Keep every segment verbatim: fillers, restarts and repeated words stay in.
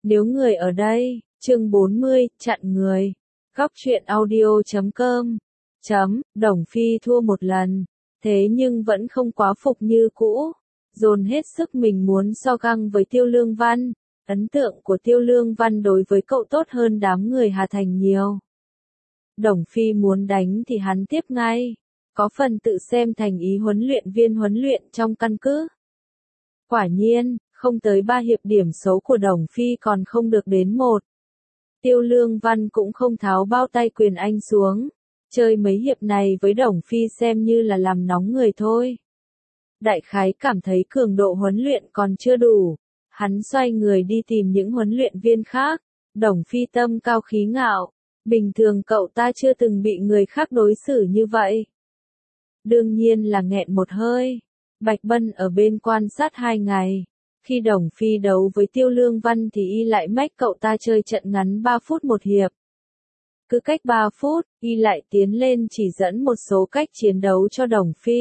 Nếu người ở đây, chương bốn mươi, chặn người. Góc truyện audio chấm com. Chấm, Đồng Phi thua một lần. Thế nhưng vẫn không quá phục như cũ. Dồn hết sức mình muốn so găng với Tiêu Lương Văn. Ấn tượng của Tiêu Lương Văn đối với cậu tốt hơn đám người Hà Thành nhiều. Đồng Phi muốn đánh thì hắn tiếp ngay. Có phần tự xem thành ý huấn luyện viên huấn luyện trong căn cứ. Quả nhiên, không tới ba hiệp điểm số của Đồng Phi còn không được đến một. Tiêu Lương Văn cũng không tháo bao tay quyền anh xuống. Chơi mấy hiệp này với Đồng Phi xem như là làm nóng người thôi. Đại khái cảm thấy cường độ huấn luyện còn chưa đủ. Hắn xoay người đi tìm những huấn luyện viên khác. Đồng Phi tâm cao khí ngạo. Bình thường cậu ta chưa từng bị người khác đối xử như vậy. Đương nhiên là nghẹn một hơi. Bạch Bân ở bên quan sát hai ngày. Khi Đồng Phi đấu với Tiêu Lương Văn thì y lại mách cậu ta chơi trận ngắn ba phút một hiệp. Cứ cách ba phút, y lại tiến lên chỉ dẫn một số cách chiến đấu cho Đồng Phi.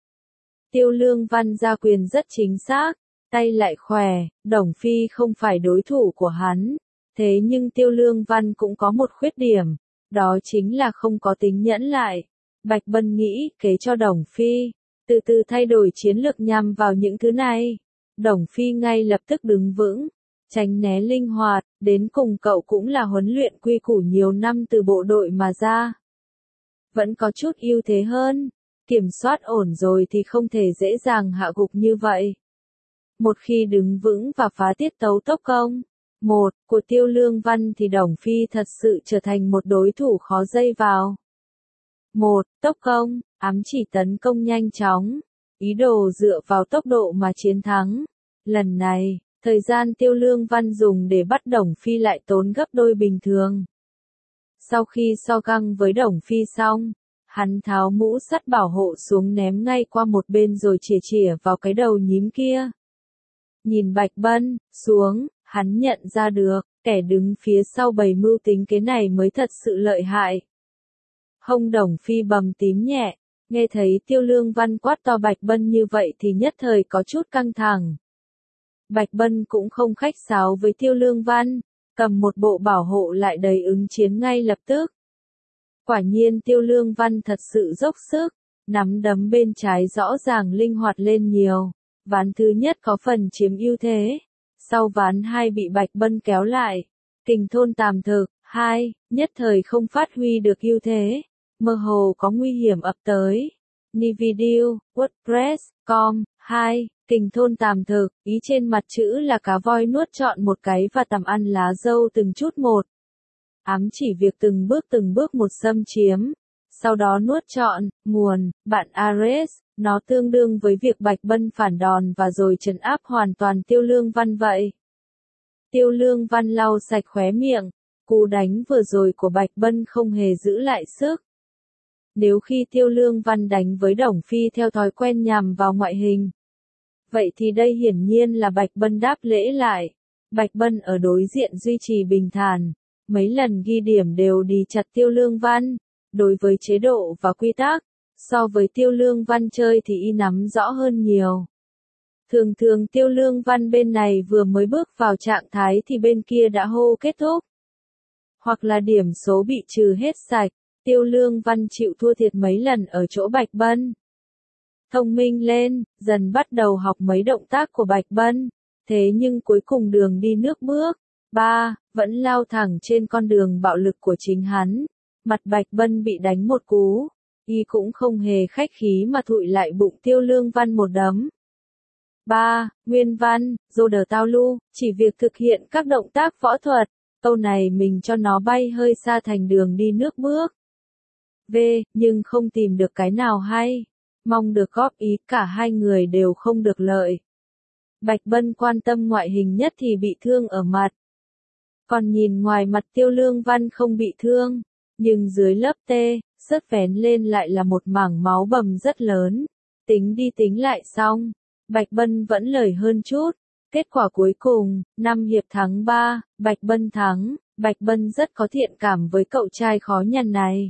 Tiêu Lương Văn ra quyền rất chính xác, tay lại khỏe, Đồng Phi không phải đối thủ của hắn. Thế nhưng Tiêu Lương Văn cũng có một khuyết điểm, đó chính là không có tính nhẫn lại. Bạch Bân nghĩ kế cho Đồng Phi, từ từ thay đổi chiến lược nhằm vào những thứ này. Đồng Phi ngay lập tức đứng vững, tránh né linh hoạt, đến cùng cậu cũng là huấn luyện quy củ nhiều năm từ bộ đội mà ra. Vẫn có chút ưu thế hơn, kiểm soát ổn rồi thì không thể dễ dàng hạ gục như vậy. Một khi đứng vững và phá tiết tấu tốc công, một, của Tiêu Lương Văn thì Đồng Phi thật sự trở thành một đối thủ khó dây vào. Một, tốc công, ám chỉ tấn công nhanh chóng, ý đồ dựa vào tốc độ mà chiến thắng. Lần này, thời gian Tiêu Lương Văn dùng để bắt Đồng Phi lại tốn gấp đôi bình thường. Sau khi so găng với Đồng Phi xong, hắn tháo mũ sắt bảo hộ xuống ném ngay qua một bên rồi chỉa chỉa vào cái đầu nhím kia. Nhìn Bạch Bân, xuống, hắn nhận ra được, kẻ đứng phía sau bày mưu tính kế này mới thật sự lợi hại. Hông Đồng Phi bầm tím nhẹ, nghe thấy Tiêu Lương Văn quát to Bạch Bân như vậy thì nhất thời có chút căng thẳng. Bạch Bân cũng không khách sáo với Tiêu Lương Văn, cầm một bộ bảo hộ lại đầy ứng chiến ngay lập tức. Quả nhiên Tiêu Lương Văn thật sự dốc sức, nắm đấm bên trái rõ ràng linh hoạt lên nhiều. Ván thứ nhất có phần chiếm ưu thế, sau ván hai bị Bạch Bân kéo lại. Kình thôn tàm thực, hai, nhất thời không phát huy được ưu thế, mơ hồ có nguy hiểm ập tới. Nvidio, WordPress, com, hai, kình thôn tàm thực, ý trên mặt chữ là cá voi nuốt trọn một cái và tằm ăn lá dâu từng chút một. Ám chỉ việc từng bước từng bước một xâm chiếm, sau đó nuốt trọn, nguồn, bạn Ares, nó tương đương với việc Bạch Bân phản đòn và rồi trấn áp hoàn toàn Tiêu Lương Văn vậy. Tiêu Lương Văn lau sạch khóe miệng, cú đánh vừa rồi của Bạch Bân không hề giữ lại sức. Nếu khi Tiêu Lương Văn đánh với Đồng Phi theo thói quen nhằm vào ngoại hình, vậy thì đây hiển nhiên là Bạch Bân đáp lễ lại. Bạch Bân ở đối diện duy trì bình thản, mấy lần ghi điểm đều đi chặt Tiêu Lương Văn. Đối với chế độ và quy tắc, so với Tiêu Lương Văn chơi thì y nắm rõ hơn nhiều. Thường thường Tiêu Lương Văn bên này vừa mới bước vào trạng thái thì bên kia đã hô kết thúc. Hoặc là điểm số bị trừ hết sạch, Tiêu Lương Văn chịu thua thiệt mấy lần ở chỗ Bạch Bân. Thông minh lên, dần bắt đầu học mấy động tác của Bạch Bân, thế nhưng cuối cùng đường đi nước bước. ba. Vẫn lao thẳng trên con đường bạo lực của chính hắn. Mặt Bạch Bân bị đánh một cú, y cũng không hề khách khí mà thụi lại bụng Tiêu Lương Văn một đấm. ba. Nguyên văn, dô đờ tao lu, chỉ việc thực hiện các động tác võ thuật, câu này mình cho nó bay hơi xa thành đường đi nước bước. V. Nhưng không tìm được cái nào hay, mong được góp ý cả hai người đều không được lợi. Bạch Bân quan tâm ngoại hình nhất thì bị thương ở mặt. Còn nhìn ngoài mặt Tiêu Lương Văn không bị thương, nhưng dưới lớp tê, sớt vén lên lại là một mảng máu bầm rất lớn. Tính đi tính lại xong, Bạch Bân vẫn lời hơn chút. Kết quả cuối cùng, năm hiệp thắng ba, Bạch Bân thắng. Bạch Bân rất có thiện cảm với cậu trai khó nhằn này.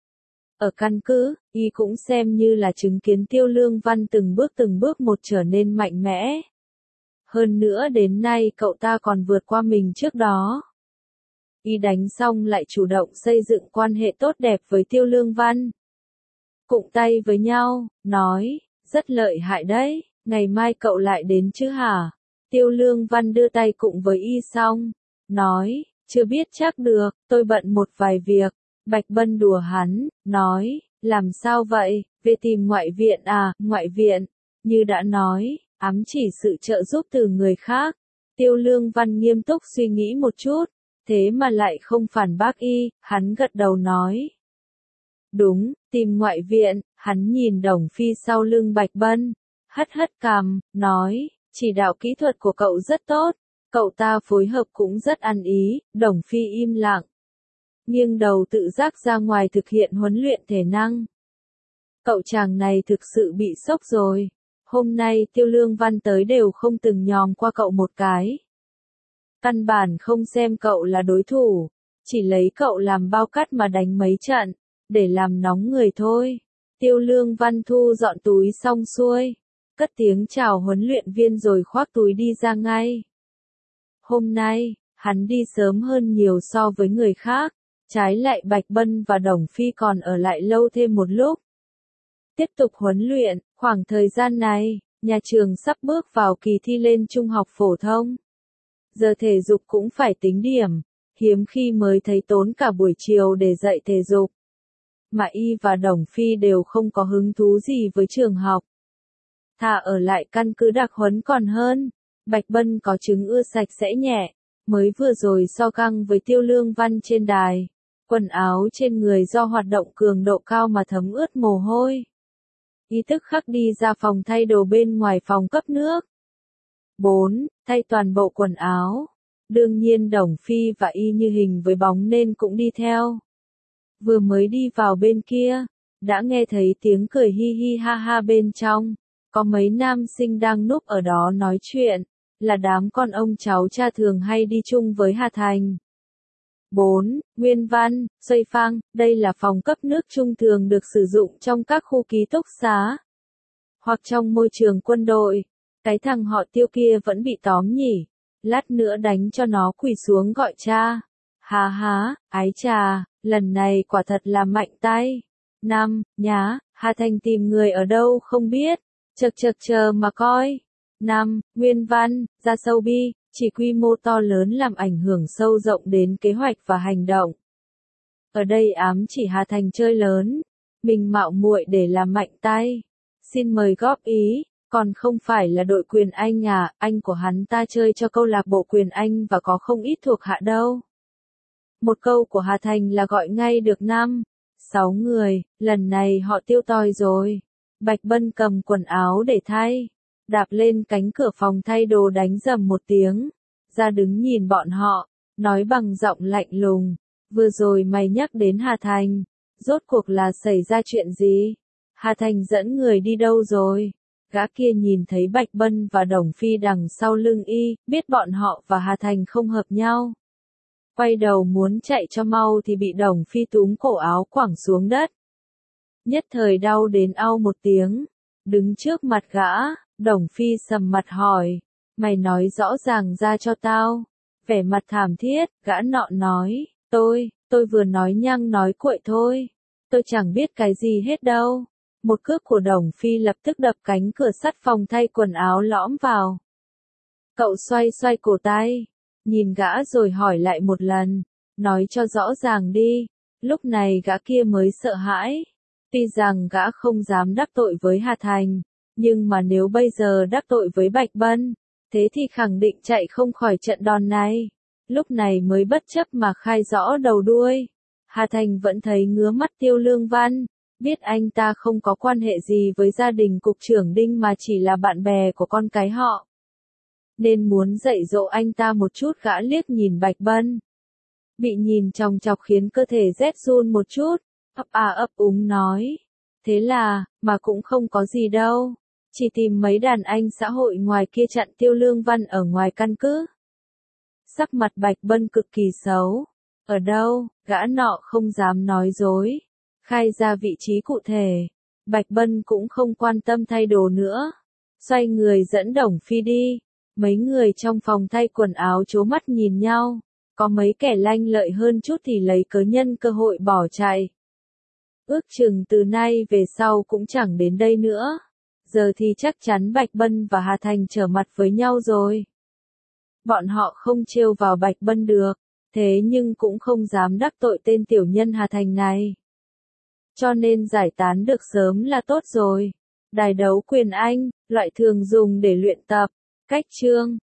Ở căn cứ, y cũng xem như là chứng kiến Tiêu Lương Văn từng bước từng bước một trở nên mạnh mẽ. Hơn nữa đến nay cậu ta còn vượt qua mình trước đó. Y đánh xong lại chủ động xây dựng quan hệ tốt đẹp với Tiêu Lương Văn. Cụng tay với nhau, nói, rất lợi hại đấy, ngày mai cậu lại đến chứ hả? Tiêu Lương Văn đưa tay cụng với Y xong, nói, chưa biết chắc được, tôi bận một vài việc. Bạch Bân đùa hắn, nói, làm sao vậy, về tìm ngoại viện à, ngoại viện, như đã nói, ám chỉ sự trợ giúp từ người khác. Tiêu Lương Văn nghiêm túc suy nghĩ một chút, thế mà lại không phản bác Y, hắn gật đầu nói. Đúng, tìm ngoại viện, hắn nhìn Đồng Phi sau lưng Bạch Bân, hất hất cằm, nói, chỉ đạo kỹ thuật của cậu rất tốt, cậu ta phối hợp cũng rất ăn ý. Đồng Phi im lặng, nghiêng đầu tự giác ra ngoài thực hiện huấn luyện thể năng. Cậu chàng này thực sự bị sốc rồi, hôm nay Tiêu Lương Văn tới đều không từng nhòm qua cậu một cái. Căn bản không xem cậu là đối thủ, chỉ lấy cậu làm bao cát mà đánh mấy trận, để làm nóng người thôi. Tiêu Lương Văn thu dọn túi xong xuôi, cất tiếng chào huấn luyện viên rồi khoác túi đi ra ngay. Hôm nay, hắn đi sớm hơn nhiều so với người khác, trái lại Bạch Bân và Đồng Phi còn ở lại lâu thêm một lúc. Tiếp tục huấn luyện, khoảng thời gian này, nhà trường sắp bước vào kỳ thi lên trung học phổ thông. Giờ thể dục cũng phải tính điểm, hiếm khi mới thấy tốn cả buổi chiều để dạy thể dục. Mà Y và Đồng Phi đều không có hứng thú gì với trường học. Thà ở lại căn cứ đặc huấn còn hơn. Bạch Bân có chứng ưa sạch sẽ nhẹ, mới vừa rồi so căng với Tiêu Lương Văn trên đài. Quần áo trên người do hoạt động cường độ cao mà thấm ướt mồ hôi. Y tức khắc đi ra phòng thay đồ bên ngoài phòng cấp nước. bốn. Thay toàn bộ quần áo. Đương nhiên Đồng Phi và Y như hình với bóng nên cũng đi theo. Vừa mới đi vào bên kia, đã nghe thấy tiếng cười hi hi ha ha bên trong. Có mấy nam sinh đang núp ở đó nói chuyện, là đám con ông cháu cha thường hay đi chung với Hà Thành. bốn. Nguyên Văn, Xuây Phang, đây là phòng cấp nước chung thường được sử dụng trong các khu ký túc xá, hoặc trong môi trường quân đội. Cái thằng họ Tiêu kia vẫn bị tóm nhỉ, lát nữa đánh cho nó quỳ xuống gọi cha. Hà há, ái chà, lần này quả thật là mạnh tay. năm. Nhá, Hà Thành tìm người ở đâu không biết, chật chật chờ mà coi. năm. Nguyên Văn, ra sâu bi, chỉ quy mô to lớn làm ảnh hưởng sâu rộng đến kế hoạch và hành động. Ở đây ám chỉ Hà Thành chơi lớn, mình mạo muội để làm mạnh tay. Xin mời góp ý, còn không phải là đội quyền Anh à, anh của hắn ta chơi cho câu lạc bộ quyền Anh và có không ít thuộc hạ đâu. Một câu của Hà Thành là gọi ngay được năm, sáu người, lần này họ tiêu toi rồi. Bạch Bân cầm quần áo để thay, đạp lên cánh cửa phòng thay đồ đánh rầm một tiếng, ra đứng nhìn bọn họ, nói bằng giọng lạnh lùng, vừa rồi mày nhắc đến Hà Thành, rốt cuộc là xảy ra chuyện gì? Hà Thành dẫn người đi đâu rồi? Gã kia nhìn thấy Bạch Bân và Đồng Phi đằng sau lưng Y, biết bọn họ và Hà Thành không hợp nhau. Quay đầu muốn chạy cho mau thì bị Đồng Phi túm cổ áo quẳng xuống đất. Nhất thời đau đến au một tiếng, đứng trước mặt gã, Đồng Phi sầm mặt hỏi, mày nói rõ ràng ra cho tao. Vẻ mặt thảm thiết, gã nọ nói, tôi, tôi vừa nói nhăng nói cuội thôi, tôi chẳng biết cái gì hết đâu. Một cước của Đồng Phi lập tức đập cánh cửa sắt phòng thay quần áo lõm vào. Cậu xoay xoay cổ tay, nhìn gã rồi hỏi lại một lần, nói cho rõ ràng đi. Lúc này gã kia mới sợ hãi. Tuy rằng gã không dám đắc tội với Hà Thành, nhưng mà nếu bây giờ đắc tội với Bạch Bân, thế thì khẳng định chạy không khỏi trận đòn này. Lúc này mới bất chấp mà khai rõ đầu đuôi. Hà Thành vẫn thấy ngứa mắt Tiêu Lương Văn, biết anh ta không có quan hệ gì với gia đình cục trưởng Đinh mà chỉ là bạn bè của con cái họ. Nên muốn dạy dỗ anh ta một chút. Gã liếc nhìn Bạch Bân, bị nhìn chòng chọc khiến cơ thể rét run một chút, ấp à ấp úng nói, thế là, mà cũng không có gì đâu, chỉ tìm mấy đàn anh xã hội ngoài kia chặn Tiêu Lương Văn ở ngoài căn cứ. Sắc mặt Bạch Bân cực kỳ xấu, ở đâu, gã nọ không dám nói dối, khai ra vị trí cụ thể. Bạch Bân cũng không quan tâm thay đồ nữa, xoay người dẫn Đồng Phi đi. Mấy người trong phòng thay quần áo trố mắt nhìn nhau, có mấy kẻ lanh lợi hơn chút thì lấy cớ nhân cơ hội bỏ chạy. Ước chừng từ nay về sau cũng chẳng đến đây nữa. Giờ thì chắc chắn Bạch Bân và Hà Thành trở mặt với nhau rồi. Bọn họ không trêu vào Bạch Bân được, thế nhưng cũng không dám đắc tội tên tiểu nhân Hà Thành này. Cho nên giải tán được sớm là tốt rồi. Đài đấu quyền Anh, loại thường dùng để luyện tập. Cách chương